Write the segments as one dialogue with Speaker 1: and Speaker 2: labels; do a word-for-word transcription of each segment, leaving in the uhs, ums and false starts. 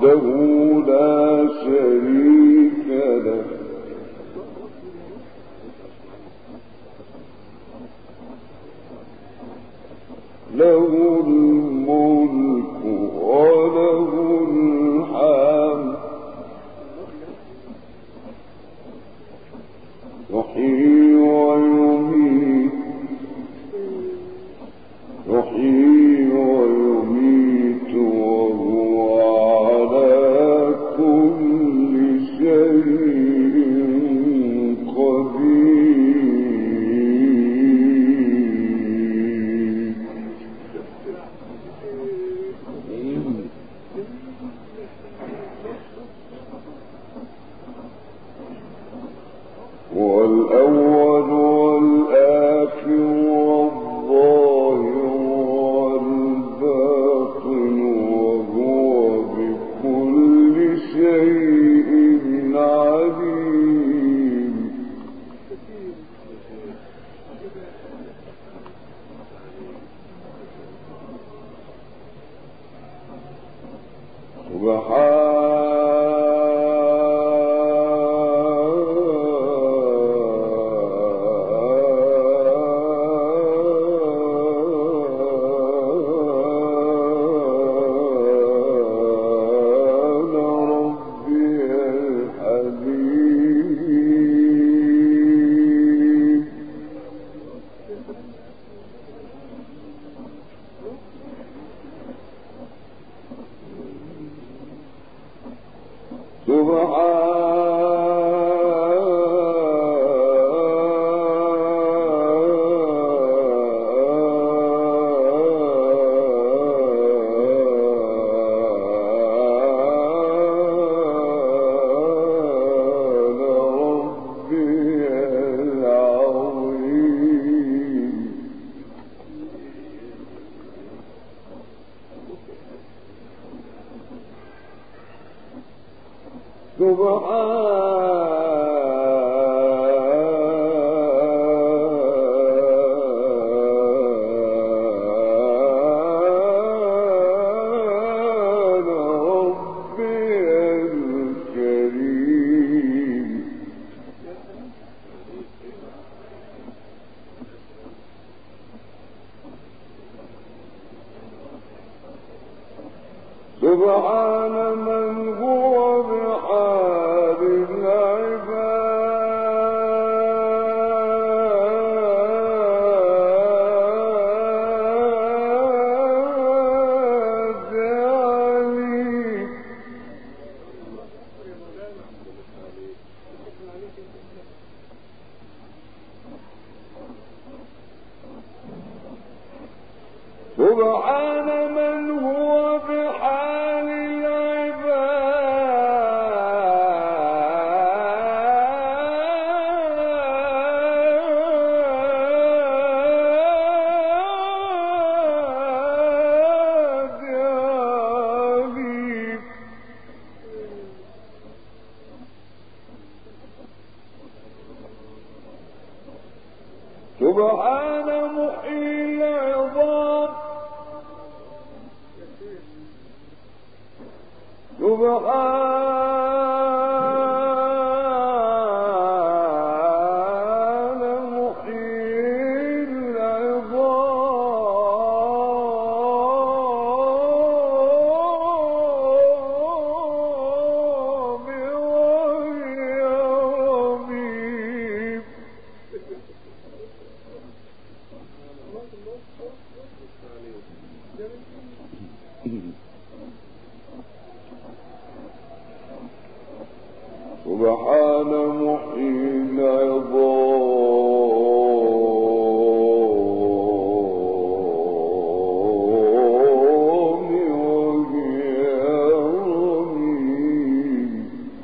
Speaker 1: وحده لا شريك له له الملك وله الحمد يحيي ويميت يحيي ويميت وهو على كل شيء قدير. والأول والآخر والظاهر والباطن وهو بكل شيء عليم. سبحان سبحان من هو بحال العباد عليم. سبحان من هو بحال سبحان محيي العظام سبحان محيي العظام وهي رميم. سبحان محيي العظام وهي رميم.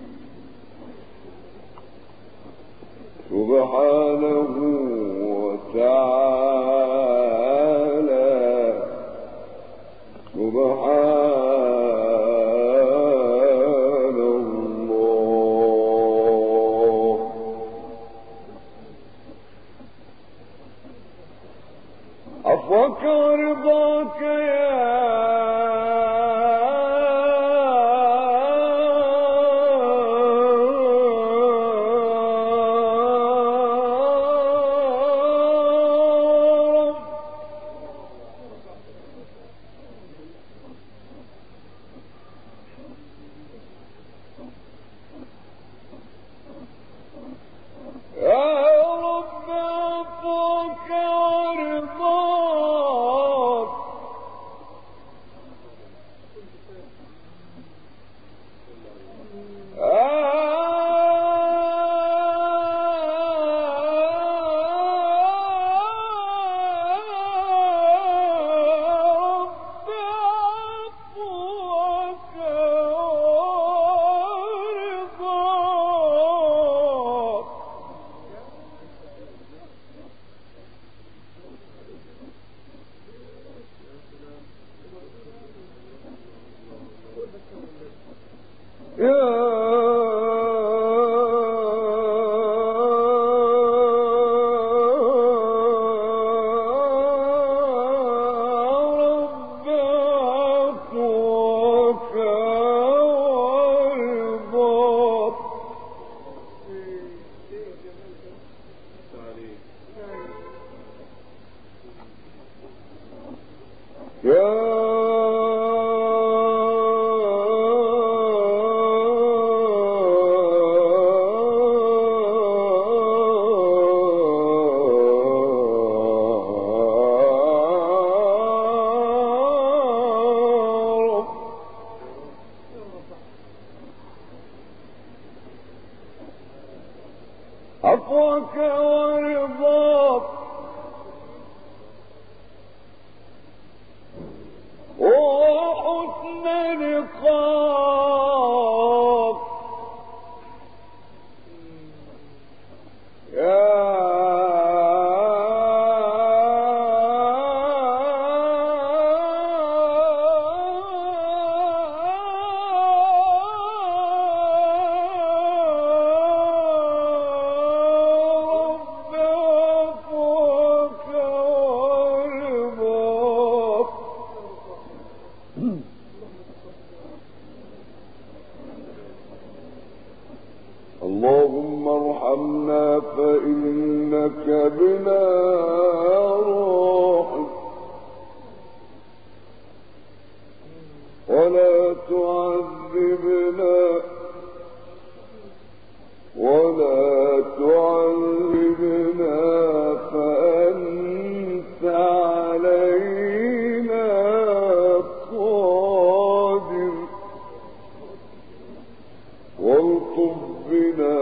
Speaker 1: سبحانه وتعالى سبحان الله. عفوك ورضاك يا عفوك ورضاك وحسن لقاك يا اللهم ارحمنا فإنك بنا راحم ولا تعذبنا ولا تعذبنا فأنت علينا قادر والطف بنا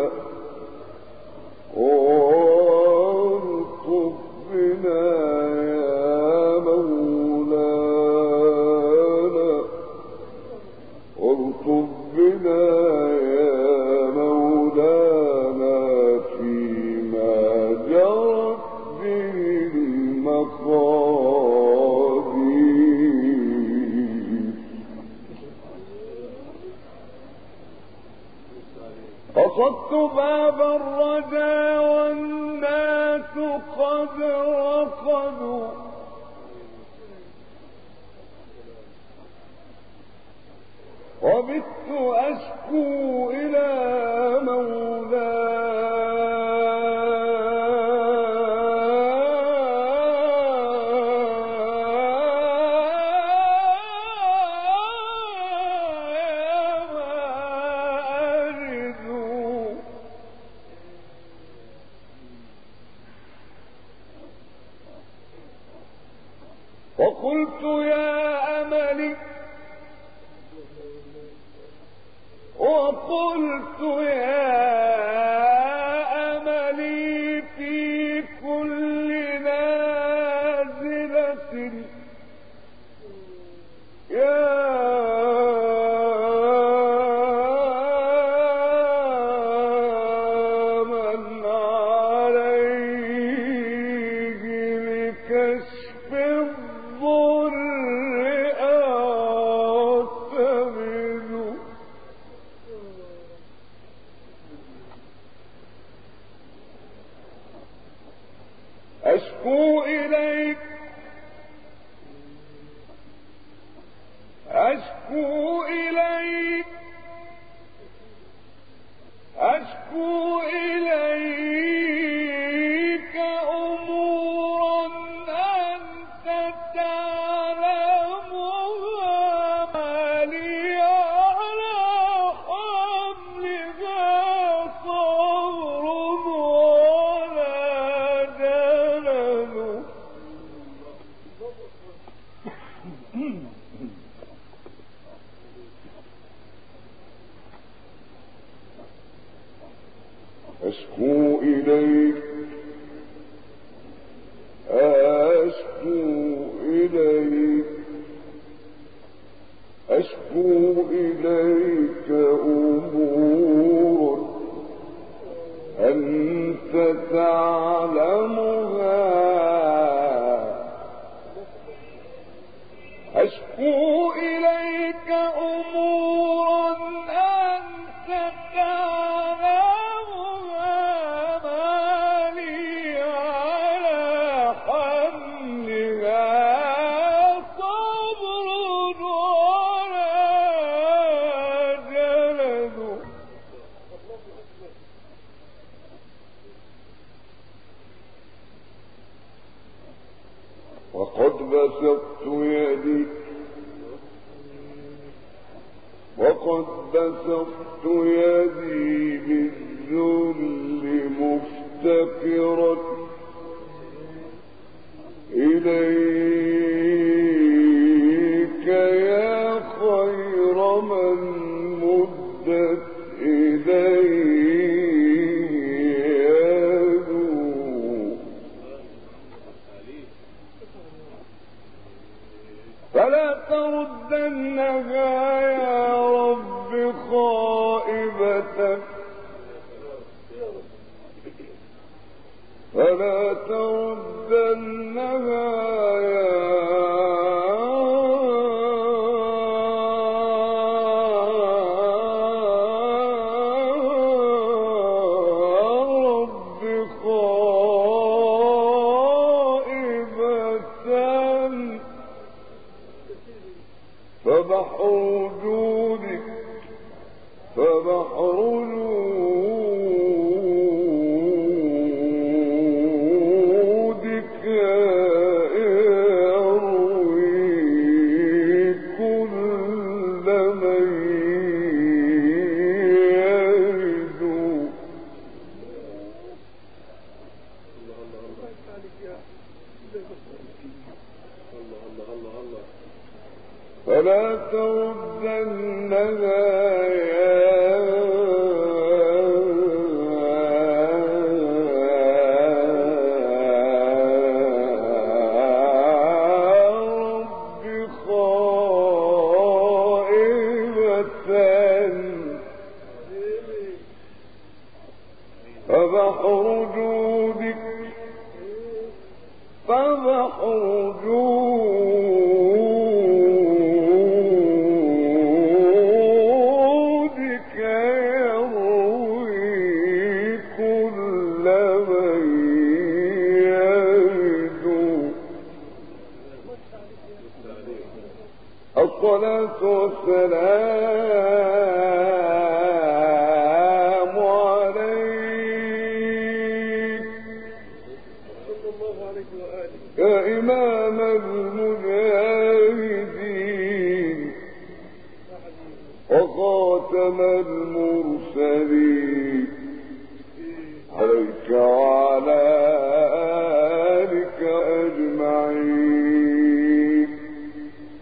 Speaker 1: والطف بنا يا مولانا والطف بنا يا مولانا فيما جرت به المقادير. قصدت باب الرجا والناس قد رقدوا وبت أشكو إلى وقلت يا أملي وقلت يا أملي في كل نازلة يا من عليه لكشف الضر أعتمد أشكو إليك أشكو إليك أشكو إليك أمورا أنت تعلمها ما لي على حملها صبر ولا جلد. أشكو إليك أشكو إليك أشكو إليك أمور أنت تعلمها أشكو إليك أمورا أنت تعلمها ما لي على حملها صبر ولا جلد. وقد بسطت يدي وقد بسطت يدي بالذل مفتقرا إليك يا خير من مدت إليه فلا تردنها يا فبحر وجودك فبحر وجودك يروي كل من يرجو. فلا تردنها يا رب خائبة فبحر جودك فبحر جودك يروي كل من يرجو. الصلاة والسلام عليك يا إمام المجاهدين وخاتم المرسلين. عليك